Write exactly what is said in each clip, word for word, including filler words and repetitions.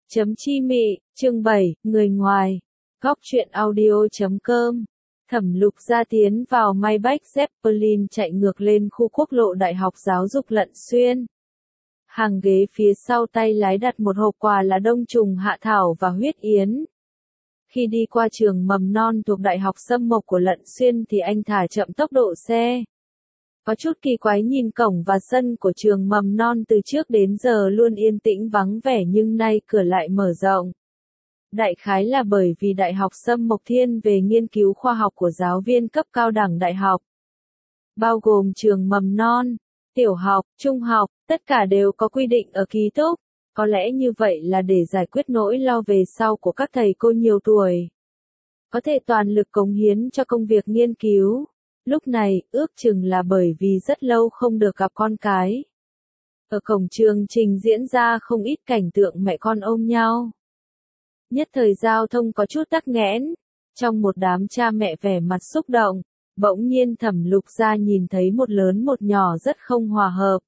Chấm chi mị, chương bảy, người ngoài. Góc truyện audio chấm com. Thẩm Lục Gia tiến vào Maybach Zeppelin chạy ngược lên khu quốc lộ Đại học Giáo dục Lận Xuyên. Hàng ghế phía sau tay lái đặt một hộp quà là đông trùng hạ thảo và huyết yến. Khi đi qua trường mầm non thuộc Đại học Sâm Mộc của Lận Xuyên thì anh thả chậm tốc độ xe. Có chút kỳ quái nhìn cổng và sân của trường mầm non từ trước đến giờ luôn yên tĩnh vắng vẻ nhưng nay cửa lại mở rộng. Đại khái là bởi vì Đại học Sâm Mộc thiên về nghiên cứu khoa học của giáo viên cấp cao đẳng đại học. Bao gồm trường mầm non, tiểu học, trung học, tất cả đều có quy định ở ký túc. Có lẽ như vậy là để giải quyết nỗi lo về sau của các thầy cô nhiều tuổi. Có thể toàn lực cống hiến cho công việc nghiên cứu. Lúc này, ước chừng là bởi vì rất lâu không được gặp con cái. Ở cổng trường trình diễn ra không ít cảnh tượng mẹ con ôm nhau. Nhất thời giao thông có chút tắc nghẽn. Trong một đám cha mẹ vẻ mặt xúc động, bỗng nhiên Thẩm Lục Gia nhìn thấy một lớn một nhỏ rất không hòa hợp.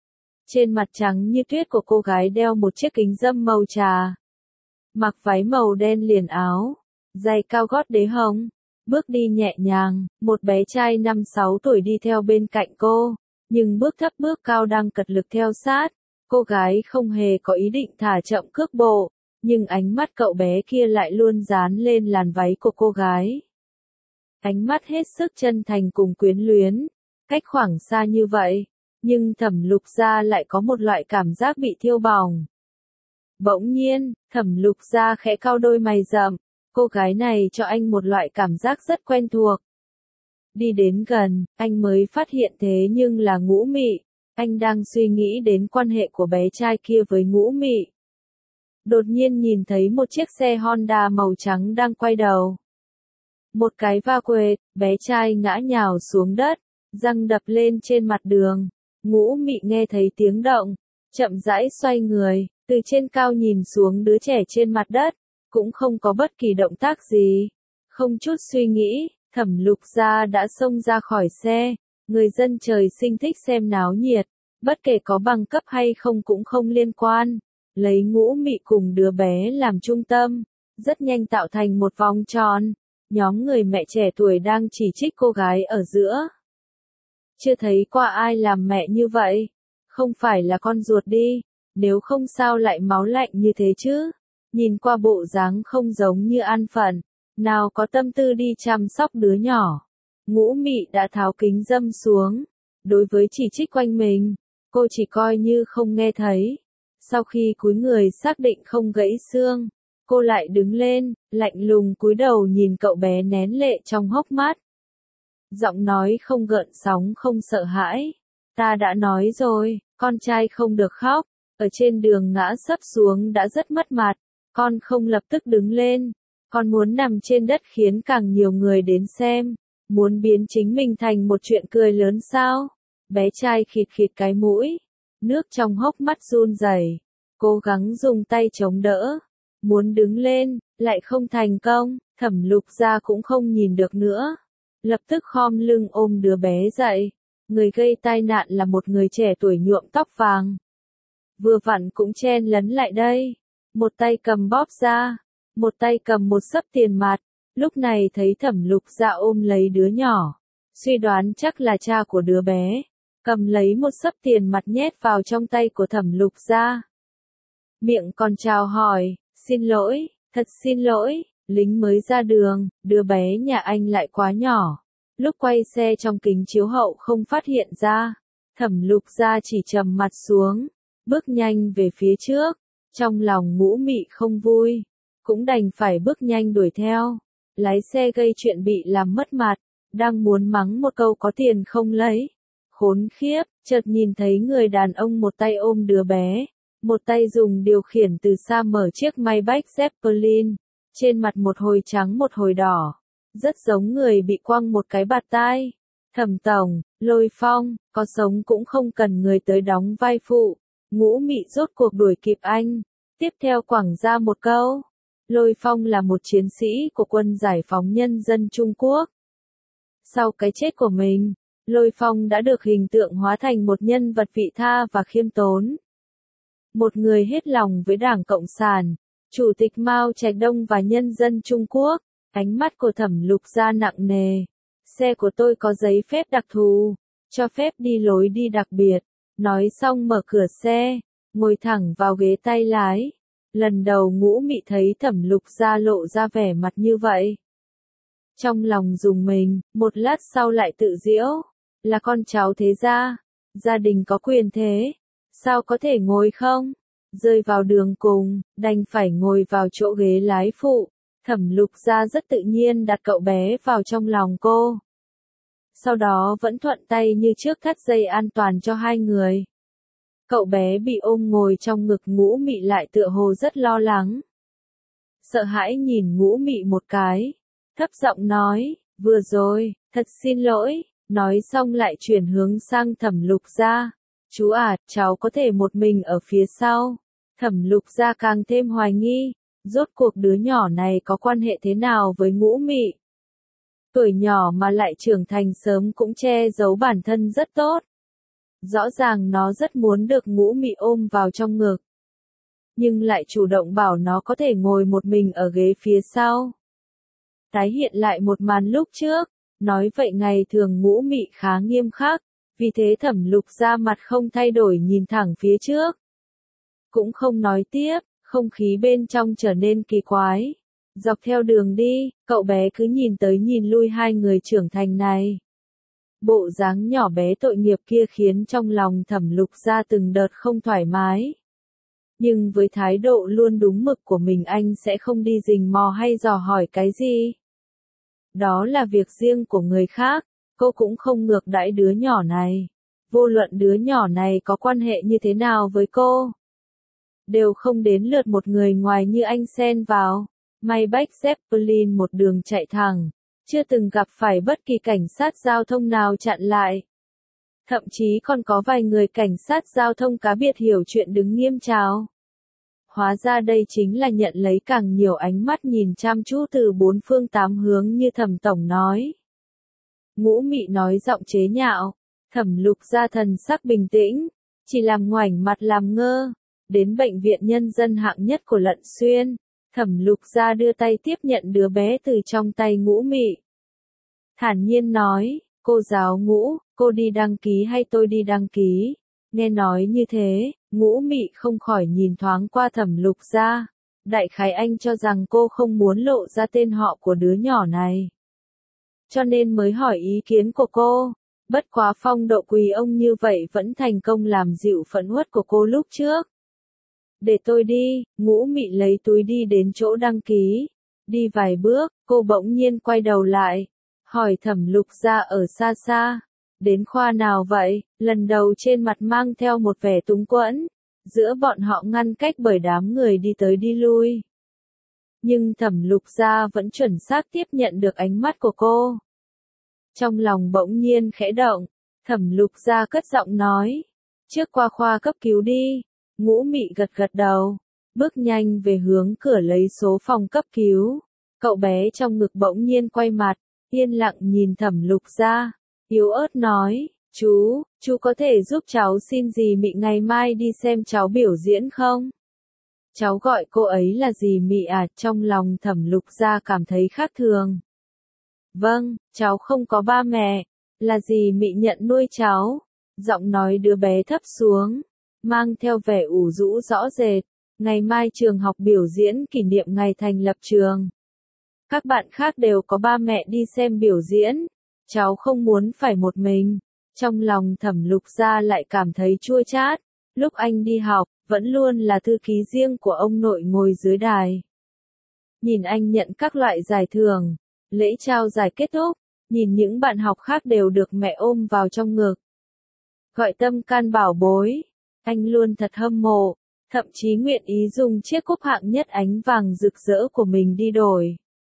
Trên mặt trắng như tuyết của cô gái đeo một chiếc kính râm màu trà. Mặc váy màu đen liền áo, giày cao gót đế hồng. Bước đi nhẹ nhàng, một bé trai năm sáu tuổi đi theo bên cạnh cô, nhưng bước thấp bước cao đang cật lực theo sát. Cô gái không hề có ý định thả chậm cước bộ, nhưng ánh mắt cậu bé kia lại luôn dán lên làn váy của cô gái. Ánh mắt hết sức chân thành cùng quyến luyến, cách khoảng xa như vậy, nhưng Thẩm Lục Gia lại có một loại cảm giác bị thiêu bỏng. Bỗng nhiên, Thẩm Lục Gia khẽ cau đôi mày rậm. Cô gái này cho anh một loại cảm giác rất quen thuộc. Đi đến gần, anh mới phát hiện thế nhưng là Ngũ Mị. Anh đang suy nghĩ đến quan hệ của bé trai kia với Ngũ Mị. Đột nhiên nhìn thấy một chiếc xe Honda màu trắng đang quay đầu. Một cái va quệt, bé trai ngã nhào xuống đất, răng đập lên trên mặt đường. Ngũ Mị nghe thấy tiếng động, chậm rãi xoay người, từ trên cao nhìn xuống đứa trẻ trên mặt đất. Cũng không có bất kỳ động tác gì. Không chút suy nghĩ, Thẩm Lục Gia đã xông ra khỏi xe. Người dân trời sinh thích xem náo nhiệt. Bất kể có bằng cấp hay không cũng không liên quan. Lấy Ngũ Mị cùng đứa bé làm trung tâm. Rất nhanh tạo thành một vòng tròn. Nhóm người mẹ trẻ tuổi đang chỉ trích cô gái ở giữa. Chưa thấy qua ai làm mẹ như vậy. Không phải là con ruột đi. Nếu không sao lại máu lạnh như thế chứ. Nhìn qua bộ dáng không giống như an phận, nào có tâm tư đi chăm sóc đứa nhỏ. Ngũ Mị đã tháo kính râm xuống. Đối với chỉ trích quanh mình, cô chỉ coi như không nghe thấy. Sau khi cúi người xác định không gãy xương, cô lại đứng lên, lạnh lùng cúi đầu nhìn cậu bé nén lệ trong hốc mắt. Giọng nói không gợn sóng không sợ hãi. Ta đã nói rồi, con trai không được khóc. Ở trên đường ngã sấp xuống đã rất mất mặt. Con không lập tức đứng lên, con muốn nằm trên đất khiến càng nhiều người đến xem, muốn biến chính mình thành một chuyện cười lớn sao? Bé trai khịt khịt cái mũi, nước trong hốc mắt run rẩy, cố gắng dùng tay chống đỡ, muốn đứng lên, lại không thành công. Thẩm Lục Gia cũng không nhìn được nữa, lập tức khom lưng ôm đứa bé dậy. Người gây tai nạn là một người trẻ tuổi nhuộm tóc vàng, vừa vặn cũng chen lấn lại đây. Một tay cầm bóp ra, một tay cầm một xấp tiền mặt. Lúc này thấy Thẩm Lục Gia ôm lấy đứa nhỏ, suy đoán chắc là cha của đứa bé, cầm lấy một xấp tiền mặt nhét vào trong tay của Thẩm Lục Gia. Miệng còn chào hỏi, xin lỗi, thật xin lỗi, lính mới ra đường, đứa bé nhà anh lại quá nhỏ. Lúc quay xe trong kính chiếu hậu không phát hiện ra, Thẩm Lục Gia chỉ trầm mặt xuống, bước nhanh về phía trước. Trong lòng Ngũ Mị không vui, cũng đành phải bước nhanh đuổi theo. Lái xe gây chuyện bị làm mất mặt, đang muốn mắng một câu có tiền không lấy. Khốn khiếp, chợt nhìn thấy người đàn ông một tay ôm đứa bé, một tay dùng điều khiển từ xa mở chiếc Maybach Zeppelin, trên mặt một hồi trắng một hồi đỏ, rất giống người bị quăng một cái bạt tai. Thẩm tổng, Lôi Phong, có sống cũng không cần người tới đóng vai phụ. Ngũ Mị rốt cuộc đuổi kịp anh, tiếp theo quẳng ra một câu. Lôi Phong là một chiến sĩ của quân giải phóng nhân dân Trung Quốc. Sau cái chết của mình, Lôi Phong đã được hình tượng hóa thành một nhân vật vị tha và khiêm tốn. Một người hết lòng với Đảng Cộng sản, Chủ tịch Mao Trạch Đông và nhân dân Trung Quốc. Ánh mắt của Thẩm Lục Gia nặng nề. Xe của tôi có giấy phép đặc thù, cho phép đi lối đi đặc biệt. Nói xong mở cửa xe, ngồi thẳng vào ghế tay lái. Lần đầu Ngũ Mị thấy Thẩm Lục Gia lộ ra vẻ mặt như vậy. Trong lòng rùng mình, một lát sau lại tự giễu. Là con cháu thế gia, gia đình có quyền thế, sao có thể ngồi không? Rơi vào đường cùng, đành phải ngồi vào chỗ ghế lái phụ. Thẩm Lục Gia rất tự nhiên đặt cậu bé vào trong lòng cô. Sau đó vẫn thuận tay như trước thắt dây an toàn cho hai người. Cậu bé bị ôm ngồi trong ngực Ngũ Mị lại tựa hồ rất lo lắng. Sợ hãi nhìn Ngũ Mị một cái, thấp giọng nói, vừa rồi, thật xin lỗi, nói xong lại chuyển hướng sang Thẩm Lục Gia. Chú à, cháu có thể một mình ở phía sau. Thẩm Lục Gia càng thêm hoài nghi, rốt cuộc đứa nhỏ này có quan hệ thế nào với Ngũ Mị. Tuổi nhỏ mà lại trưởng thành sớm cũng che giấu bản thân rất tốt. Rõ ràng nó rất muốn được Ngũ Mị ôm vào trong ngực. Nhưng lại chủ động bảo nó có thể ngồi một mình ở ghế phía sau. Tái hiện lại một màn lúc trước, nói vậy ngày thường Ngũ Mị khá nghiêm khắc, vì thế Thẩm Lục Gia mặt không thay đổi nhìn thẳng phía trước. Cũng không nói tiếp, không khí bên trong trở nên kỳ quái. Dọc theo đường đi, cậu bé cứ nhìn tới nhìn lui hai người trưởng thành này. Bộ dáng nhỏ bé tội nghiệp kia khiến trong lòng Thẩm Lục Gia từng đợt không thoải mái. Nhưng với thái độ luôn đúng mực của mình anh sẽ không đi rình mò hay dò hỏi cái gì. Đó là việc riêng của người khác, cô cũng không ngược đãi đứa nhỏ này. Vô luận đứa nhỏ này có quan hệ như thế nào với cô, đều không đến lượt một người ngoài như anh xen vào. Maybach Zeppelin một đường chạy thẳng, chưa từng gặp phải bất kỳ cảnh sát giao thông nào chặn lại. Thậm chí còn có vài người cảnh sát giao thông cá biệt hiểu chuyện đứng nghiêm chào. Hóa ra đây chính là nhận lấy càng nhiều ánh mắt nhìn chăm chú từ bốn phương tám hướng như Thẩm tổng nói. Ngũ Mị nói giọng chế nhạo, Thẩm Lục Gia thần sắc bình tĩnh, chỉ làm ngoảnh mặt làm ngơ. Đến bệnh viện nhân dân hạng nhất của Lận Xuyên, Thẩm Lục Gia đưa tay tiếp nhận đứa bé từ trong tay Ngũ Mị. Thản nhiên nói, cô giáo Ngũ, cô đi đăng ký hay tôi đi đăng ký? Nghe nói như thế, Ngũ Mị không khỏi nhìn thoáng qua Thẩm Lục Gia. Đại khái anh cho rằng cô không muốn lộ ra tên họ của đứa nhỏ này, cho nên mới hỏi ý kiến của cô. Bất quá phong độ quý ông như vậy vẫn thành công làm dịu phẫn uất của cô lúc trước. Để tôi đi, Ngũ Mị lấy túi đi đến chỗ đăng ký. Đi vài bước, cô bỗng nhiên quay đầu lại, hỏi Thẩm Lục Gia ở xa xa. Đến khoa nào vậy? Lần đầu trên mặt mang theo một vẻ túng quẫn. Giữa bọn họ ngăn cách bởi đám người đi tới đi lui. Nhưng Thẩm Lục Gia vẫn chuẩn xác tiếp nhận được ánh mắt của cô. Trong lòng bỗng nhiên khẽ động, Thẩm Lục Gia cất giọng nói, trước qua khoa cấp cứu đi. Ngũ Mị gật gật đầu, bước nhanh về hướng cửa lấy số phòng cấp cứu. Cậu bé trong ngực bỗng nhiên quay mặt, yên lặng nhìn Thẩm Lục Gia, yếu ớt nói, chú, chú có thể giúp cháu xin dì Mị ngày mai đi xem cháu biểu diễn không? Cháu gọi cô ấy là dì Mị à? Trong lòng Thẩm Lục Gia cảm thấy khác thường. Vâng, cháu không có ba mẹ, là dì Mị nhận nuôi cháu. Giọng nói đứa bé thấp xuống, mang theo vẻ ủ rũ rõ rệt. Ngày mai trường học biểu diễn kỷ niệm ngày thành lập trường. Các bạn khác đều có ba mẹ đi xem biểu diễn. Cháu không muốn phải một mình. Trong lòng Thẩm Lục Gia lại cảm thấy chua chát. Lúc anh đi học, vẫn luôn là thư ký riêng của ông nội ngồi dưới đài. Nhìn anh nhận các loại giải thưởng, lễ trao giải kết thúc, nhìn những bạn học khác đều được mẹ ôm vào trong ngực. Gọi tâm can bảo bối, anh luôn thật hâm mộ, thậm chí nguyện ý dùng chiếc cúp hạng nhất ánh vàng rực rỡ của mình đi đổi.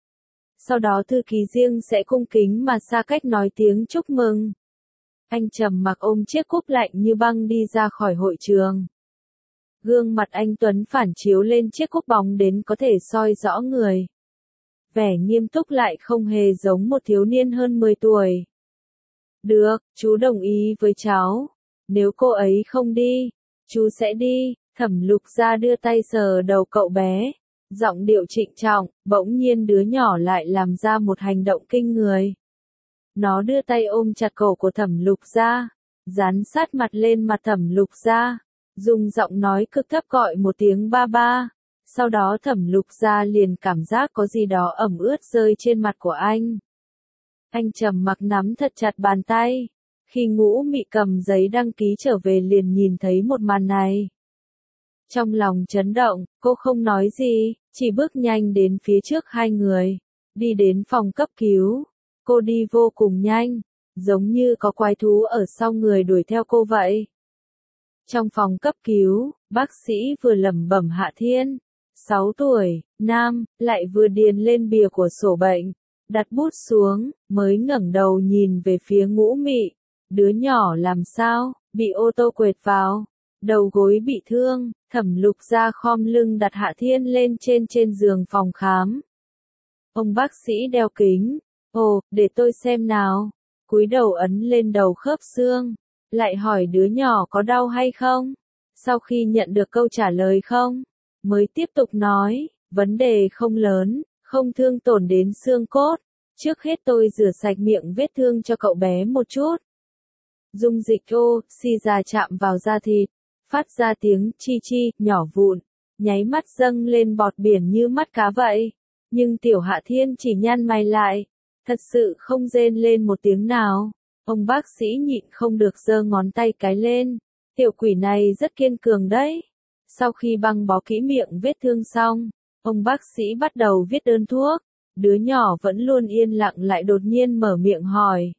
Sau đó thư ký riêng sẽ cung kính mà xa cách nói tiếng chúc mừng. Anh trầm mặc ôm chiếc cúp lạnh như băng đi ra khỏi hội trường. Gương mặt anh tuấn phản chiếu lên chiếc cúp bóng đến có thể soi rõ người. Vẻ nghiêm túc lại không hề giống một thiếu niên hơn mười tuổi. Được, chú đồng ý với cháu. Nếu cô ấy không đi, chú sẽ đi. Thẩm Lục Gia đưa tay sờ đầu cậu bé. Giọng điệu trịnh trọng, bỗng nhiên đứa nhỏ lại làm ra một hành động kinh người. Nó đưa tay ôm chặt cổ của Thẩm Lục Gia, dán sát mặt lên mặt Thẩm Lục Gia, dùng giọng nói cực thấp gọi một tiếng ba ba. Sau đó Thẩm Lục Gia liền cảm giác có gì đó ẩm ướt rơi trên mặt của anh. Anh trầm mặc nắm thật chặt bàn tay. Khi Ngũ Mị cầm giấy đăng ký trở về liền nhìn thấy một màn này. Trong lòng chấn động, cô không nói gì, chỉ bước nhanh đến phía trước hai người, đi đến phòng cấp cứu. Cô đi vô cùng nhanh, giống như có quái thú ở sau người đuổi theo cô vậy. Trong phòng cấp cứu, bác sĩ vừa lẩm bẩm Hạ Thiên, sáu tuổi, nam, lại vừa điền lên bìa của sổ bệnh, đặt bút xuống, mới ngẩng đầu nhìn về phía Ngũ Mị. Đứa nhỏ làm sao, bị ô tô quệt vào, đầu gối bị thương. Thẩm Lục Gia khom lưng đặt Hạ Thiên lên trên trên giường phòng khám. Ông bác sĩ đeo kính, ồ, để tôi xem nào, cúi đầu ấn lên đầu khớp xương, lại hỏi đứa nhỏ có đau hay không. Sau khi nhận được câu trả lời không, mới tiếp tục nói, vấn đề không lớn, không thương tổn đến xương cốt. Trước hết tôi rửa sạch miệng vết thương cho cậu bé một chút. Dung dịch oxy ra chạm vào da thịt, phát ra tiếng chi chi, nhỏ vụn, nháy mắt dâng lên bọt biển như mắt cá vậy. Nhưng tiểu Hạ Thiên chỉ nhăn mày lại, thật sự không rên lên một tiếng nào. Ông bác sĩ nhịn không được giơ ngón tay cái lên, tiểu quỷ này rất kiên cường đấy. Sau khi băng bó kỹ miệng vết thương xong, ông bác sĩ bắt đầu viết đơn thuốc. Đứa nhỏ vẫn luôn yên lặng lại đột nhiên mở miệng hỏi.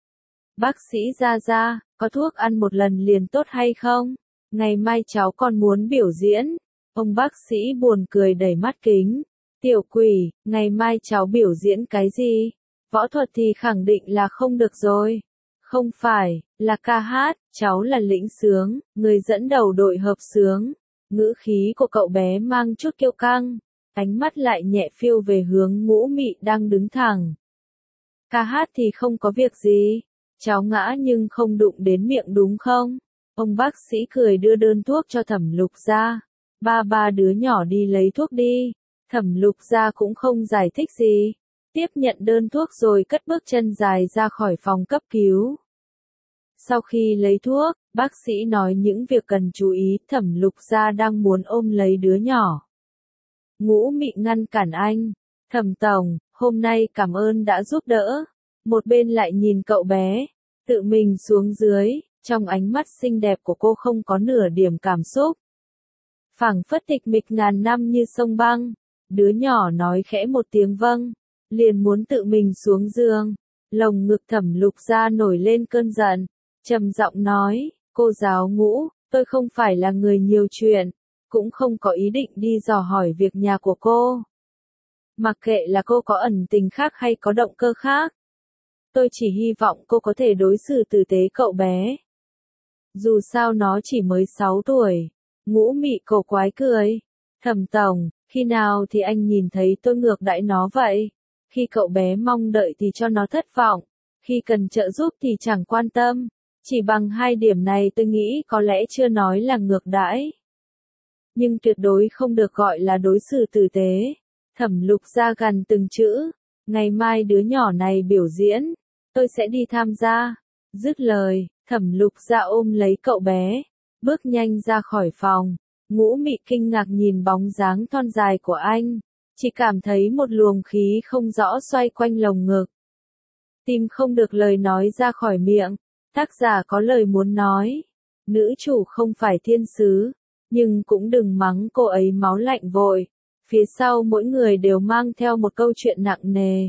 Bác sĩ Gia Gia, có thuốc ăn một lần liền tốt hay không? Ngày mai cháu còn muốn biểu diễn. Ông bác sĩ buồn cười đẩy mắt kính. Tiểu quỷ, ngày mai cháu biểu diễn cái gì? Võ thuật thì khẳng định là không được rồi. Không phải, là ca hát, cháu là lĩnh sướng, người dẫn đầu đội hợp sướng. Ngữ khí của cậu bé mang chút kiêu căng, ánh mắt lại nhẹ phiêu về hướng Ngũ Mị đang đứng thẳng. Ca hát thì không có việc gì, cháu ngã nhưng không đụng đến miệng đúng không? Ông bác sĩ cười đưa đơn thuốc cho Thẩm Lục Gia. Ba ba đứa nhỏ đi lấy thuốc đi. Thẩm Lục Gia cũng không giải thích gì, tiếp nhận đơn thuốc rồi cất bước chân dài ra khỏi phòng cấp cứu. Sau khi lấy thuốc, bác sĩ nói những việc cần chú ý. Thẩm Lục Gia đang muốn ôm lấy đứa nhỏ. Ngũ Mị ngăn cản anh. Thẩm tổng, hôm nay cảm ơn đã giúp đỡ. Một bên lại nhìn cậu bé, tự mình xuống dưới, trong ánh mắt xinh đẹp của cô không có nửa điểm cảm xúc. Phảng phất tịch mịch ngàn năm như sông băng. Đứa nhỏ nói khẽ một tiếng vâng, liền muốn tự mình xuống giường. Lồng ngực Thẩm Lục Gia nổi lên cơn giận, trầm giọng nói, cô giáo Ngũ, tôi không phải là người nhiều chuyện, cũng không có ý định đi dò hỏi việc nhà của cô. Mặc kệ là cô có ẩn tình khác hay có động cơ khác, tôi chỉ hy vọng cô có thể đối xử tử tế cậu bé. Dù sao nó chỉ mới sáu tuổi. Ngũ Mị cổ quái cười. Thẩm tổng, khi nào thì anh nhìn thấy tôi ngược đãi nó vậy? Khi cậu bé mong đợi thì cho nó thất vọng, khi cần trợ giúp thì chẳng quan tâm. Chỉ bằng hai điểm này tôi nghĩ có lẽ chưa nói là ngược đãi, nhưng tuyệt đối không được gọi là đối xử tử tế. Thẩm Lục Gia gằn từng chữ. Ngày mai đứa nhỏ này biểu diễn, tôi sẽ đi tham gia. Dứt lời, Thẩm Lục Gia ôm lấy cậu bé, bước nhanh ra khỏi phòng. Ngũ Mị kinh ngạc nhìn bóng dáng thon dài của anh, chỉ cảm thấy một luồng khí không rõ xoay quanh lồng ngực. Tìm không được lời nói ra khỏi miệng, tác giả có lời muốn nói. Nữ chủ không phải thiên sứ, nhưng cũng đừng mắng cô ấy máu lạnh vội. Phía sau mỗi người đều mang theo một câu chuyện nặng nề.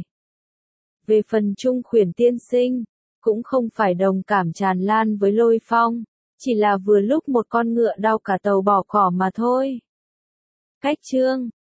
Về phần Trung Khuyển tiên sinh, cũng không phải đồng cảm tràn lan với Lôi Phong, chỉ là vừa lúc một con ngựa đau cả tàu bỏ cỏ mà thôi. Cách chương